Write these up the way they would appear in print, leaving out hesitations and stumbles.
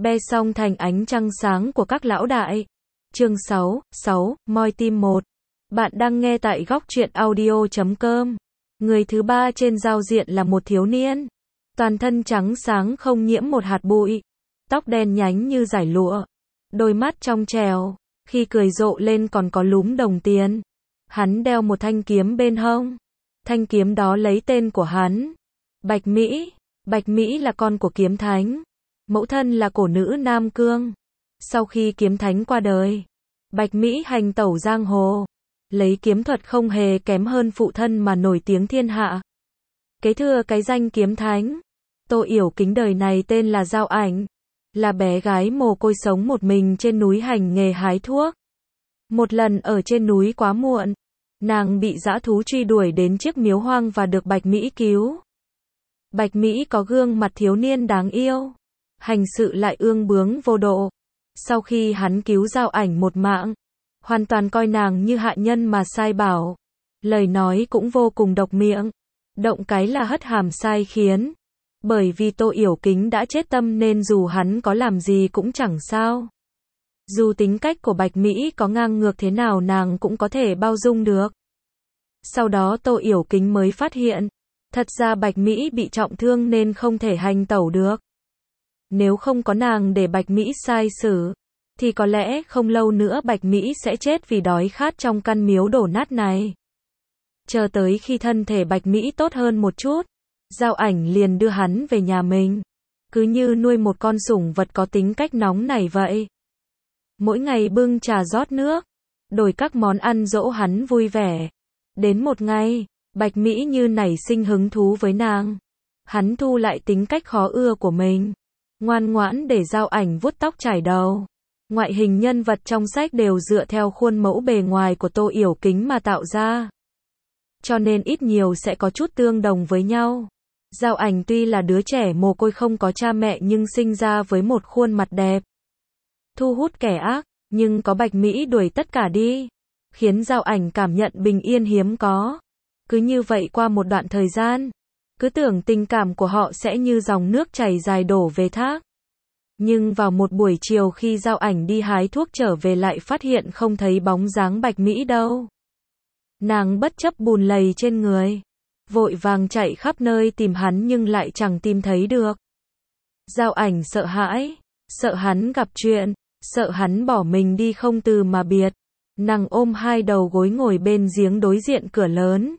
be xong thành ánh trăng sáng của các lão đại. Chương 6, moi tim 1. Bạn đang nghe tại góc truyện audio.com. Người thứ ba trên giao diện là một thiếu niên. Toàn thân trắng sáng không nhiễm một hạt bụi. Tóc đen nhánh như dải lụa. Đôi mắt trong trèo. Khi cười rộ lên còn có lúm đồng tiền. Hắn đeo một thanh kiếm bên hông. Thanh kiếm đó lấy tên của hắn. Bạch Mỹ. Bạch Mỹ là con của kiếm thánh. Mẫu thân là cổ nữ Nam Cương. Sau khi kiếm thánh qua đời, Bạch Mỹ hành tẩu giang hồ. Lấy kiếm thuật không hề kém hơn phụ thân mà nổi tiếng thiên hạ. Kế thừa cái danh kiếm thánh. Tô Yểu Kính đời này tên là Giao Ảnh. Là bé gái mồ côi sống một mình trên núi hành nghề hái thuốc. Một lần ở trên núi quá muộn, nàng bị dã thú truy đuổi đến chiếc miếu hoang và được Bạch Mỹ cứu. Bạch Mỹ có gương mặt thiếu niên đáng yêu, hành sự lại ương bướng vô độ. Sau khi hắn cứu Giao Ảnh một mạng, hoàn toàn coi nàng như hạ nhân mà sai bảo. Lời nói cũng vô cùng độc miệng, động cái là hất hàm sai khiến. Bởi vì Tô Yểu Kính đã chết tâm nên dù hắn có làm gì cũng chẳng sao. Dù tính cách của Bạch Mỹ có ngang ngược thế nào nàng cũng có thể bao dung được. Sau đó Tô Yểu Kính mới phát hiện, thật ra Bạch Mỹ bị trọng thương nên không thể hành tẩu được. Nếu không có nàng để Bạch Mỹ sai xử, thì có lẽ không lâu nữa Bạch Mỹ sẽ chết vì đói khát trong căn miếu đổ nát này. Chờ tới khi thân thể Bạch Mỹ tốt hơn một chút, Giao Ảnh liền đưa hắn về nhà mình. Cứ như nuôi một con sủng vật có tính cách nóng nảy vậy. Mỗi ngày bưng trà rót nước, đổi các món ăn dỗ hắn vui vẻ. Đến một ngày, Bạch Mỹ như nảy sinh hứng thú với nàng. Hắn thu lại tính cách khó ưa của mình, ngoan ngoãn để Giao Ảnh vuốt tóc chải đầu. Ngoại hình nhân vật trong sách đều dựa theo khuôn mẫu bề ngoài của Tô Yểu Kính mà tạo ra, cho nên ít nhiều sẽ có chút tương đồng với nhau. Giao Ảnh tuy là đứa trẻ mồ côi không có cha mẹ nhưng sinh ra với một khuôn mặt đẹp, thu hút kẻ ác, nhưng có Bạch Mỹ đuổi tất cả đi, khiến Giao Ảnh cảm nhận bình yên hiếm có. Cứ như vậy qua một đoạn thời gian, cứ tưởng tình cảm của họ sẽ như dòng nước chảy dài đổ về thác. Nhưng vào một buổi chiều khi Giao Ảnh đi hái thuốc trở về lại phát hiện không thấy bóng dáng Bạch Mỹ đâu. Nàng bất chấp bùn lầy trên người, vội vàng chạy khắp nơi tìm hắn nhưng lại chẳng tìm thấy được. Giao Ảnh sợ hãi, sợ hắn gặp chuyện, sợ hắn bỏ mình đi không từ mà biệt. Nàng ôm hai đầu gối ngồi bên giếng đối diện cửa lớn,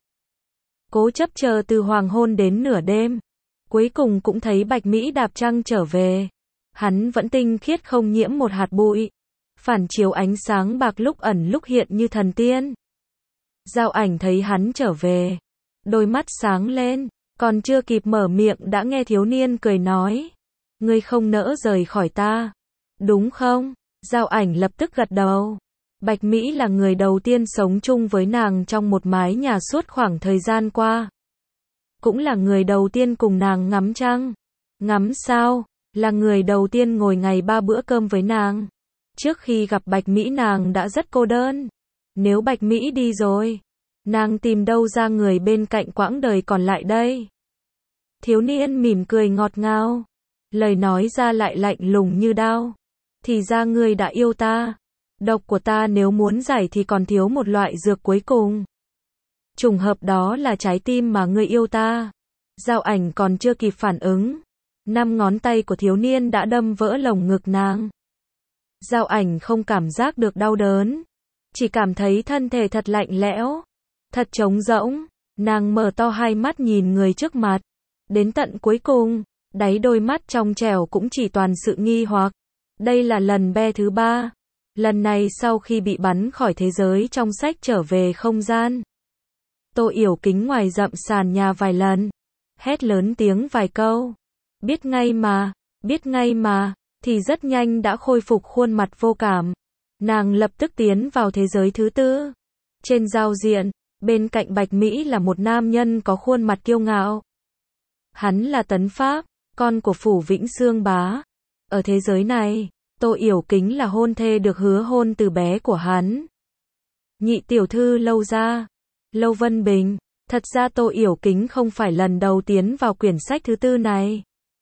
cố chấp chờ từ hoàng hôn đến nửa đêm. Cuối cùng cũng thấy Bạch Mỹ đạp trăng trở về. Hắn vẫn tinh khiết không nhiễm một hạt bụi, phản chiếu ánh sáng bạc lúc ẩn lúc hiện như thần tiên. Giao Ảnh thấy hắn trở về, đôi mắt sáng lên, còn chưa kịp mở miệng đã nghe thiếu niên cười nói: "Ngươi không nỡ rời khỏi ta, đúng không?" Giao Ảnh lập tức gật đầu. Bạch Mỹ là người đầu tiên sống chung với nàng trong một mái nhà suốt khoảng thời gian qua. Cũng là người đầu tiên cùng nàng ngắm trăng. Ngắm sao? Là người đầu tiên ngồi ngày 3 bữa cơm với nàng. Trước khi gặp Bạch Mỹ nàng đã rất cô đơn. Nếu Bạch Mỹ đi rồi, nàng tìm đâu ra người bên cạnh quãng đời còn lại đây? Thiếu niên mỉm cười ngọt ngào, lời nói ra lại lạnh lùng như đao. Thì ra ngươi đã yêu ta. Độc của ta nếu muốn giải thì còn thiếu một loại dược cuối cùng. Trùng hợp đó là trái tim mà ngươi yêu ta. Giao Ảnh còn chưa kịp phản ứng, 5 ngón tay của thiếu niên đã đâm vỡ lồng ngực nàng. Giao Ảnh không cảm giác được đau đớn, chỉ cảm thấy thân thể thật lạnh lẽo, thật trống rỗng. Nàng mở to hai mắt nhìn người trước mặt. Đến tận cuối cùng, đáy đôi mắt trong trẻo cũng chỉ toàn sự nghi hoặc. Đây là lần be thứ 3. Lần này sau khi bị bắn khỏi thế giới trong sách trở về không gian. Tô Yểu Kính ngoài dậm sàn nhà vài lần, hét lớn tiếng vài câu. Biết ngay mà, thì rất nhanh đã khôi phục khuôn mặt vô cảm. Nàng lập tức tiến vào thế giới thứ 4. Trên giao diện, bên cạnh Bạch Mỹ là một nam nhân có khuôn mặt kiêu ngạo. Hắn là Tấn Pháp, con của Phủ Vĩnh Xương Bá. Ở thế giới này, Tô Yểu Kính là hôn thê được hứa hôn từ bé của hắn. Nhị tiểu thư Lâu gia, Lâu Vân Bình. Thật ra Tô Yểu Kính không phải lần đầu tiến vào quyển sách thứ 4 này.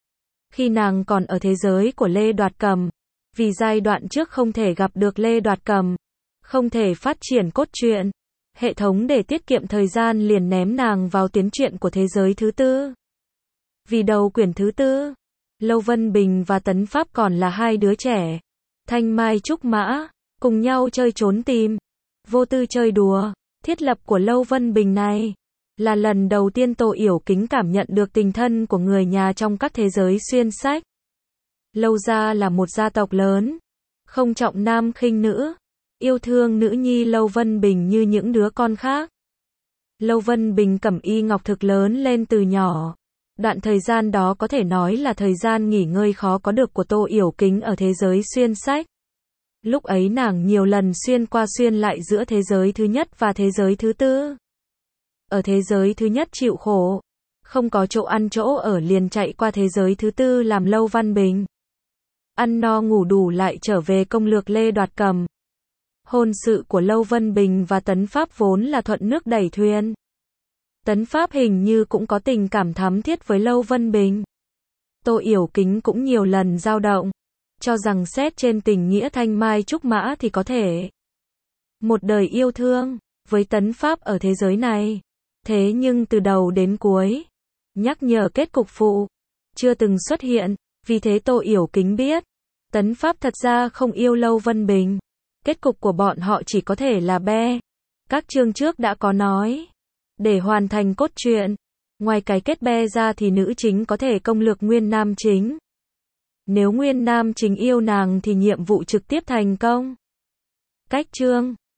Khi nàng còn ở thế giới của Lê Đoạt Cầm, vì giai đoạn trước không thể gặp được Lê Đoạt Cầm, không thể phát triển cốt truyện, hệ thống để tiết kiệm thời gian liền ném nàng vào tiến truyện của thế giới thứ tư. Vì đầu quyển thứ tư, Lâu Vân Bình và Tấn Pháp còn là hai đứa trẻ, thanh mai trúc mã, cùng nhau chơi trốn tìm, vô tư chơi đùa. Thiết lập của Lâu Vân Bình này là lần đầu tiên Tô Yểu Kính cảm nhận được tình thân của người nhà trong các thế giới xuyên sách. Lâu gia là một gia tộc lớn, không trọng nam khinh nữ, yêu thương nữ nhi Lâu Vân Bình như những đứa con khác. Lâu Vân Bình cẩm y ngọc thực lớn lên từ nhỏ. Đoạn thời gian đó có thể nói là thời gian nghỉ ngơi khó có được của Tô Yểu Kính ở thế giới xuyên sách. Lúc ấy nàng nhiều lần xuyên qua xuyên lại giữa thế giới thứ nhất và thế giới thứ tư. Ở thế giới thứ nhất chịu khổ, không có chỗ ăn chỗ ở liền chạy qua thế giới thứ tư làm Lâu Văn Bình. Ăn no ngủ đủ lại trở về công lược Lê Đoạt Cầm. Hôn sự của Lâu Vân Bình và Tấn Pháp vốn là thuận nước đẩy thuyền. Tấn Pháp hình như cũng có tình cảm thắm thiết với Lâu Vân Bình. Tô Yểu Kính cũng nhiều lần dao động, cho rằng xét trên tình nghĩa thanh mai trúc mã thì có thể một đời yêu thương với Tấn Pháp ở thế giới này. Thế nhưng từ đầu đến cuối, nhắc nhở kết cục phụ chưa từng xuất hiện, vì thế Tô Yểu Kính biết, Tấn Pháp thật ra không yêu Lâu Vân Bình. Kết cục của bọn họ chỉ có thể là be. Các chương trước đã có nói, để hoàn thành cốt truyện, ngoài cái kết be ra thì nữ chính có thể công lược nguyên nam chính. Nếu nguyên nam chính yêu nàng thì nhiệm vụ trực tiếp thành công. Cách chương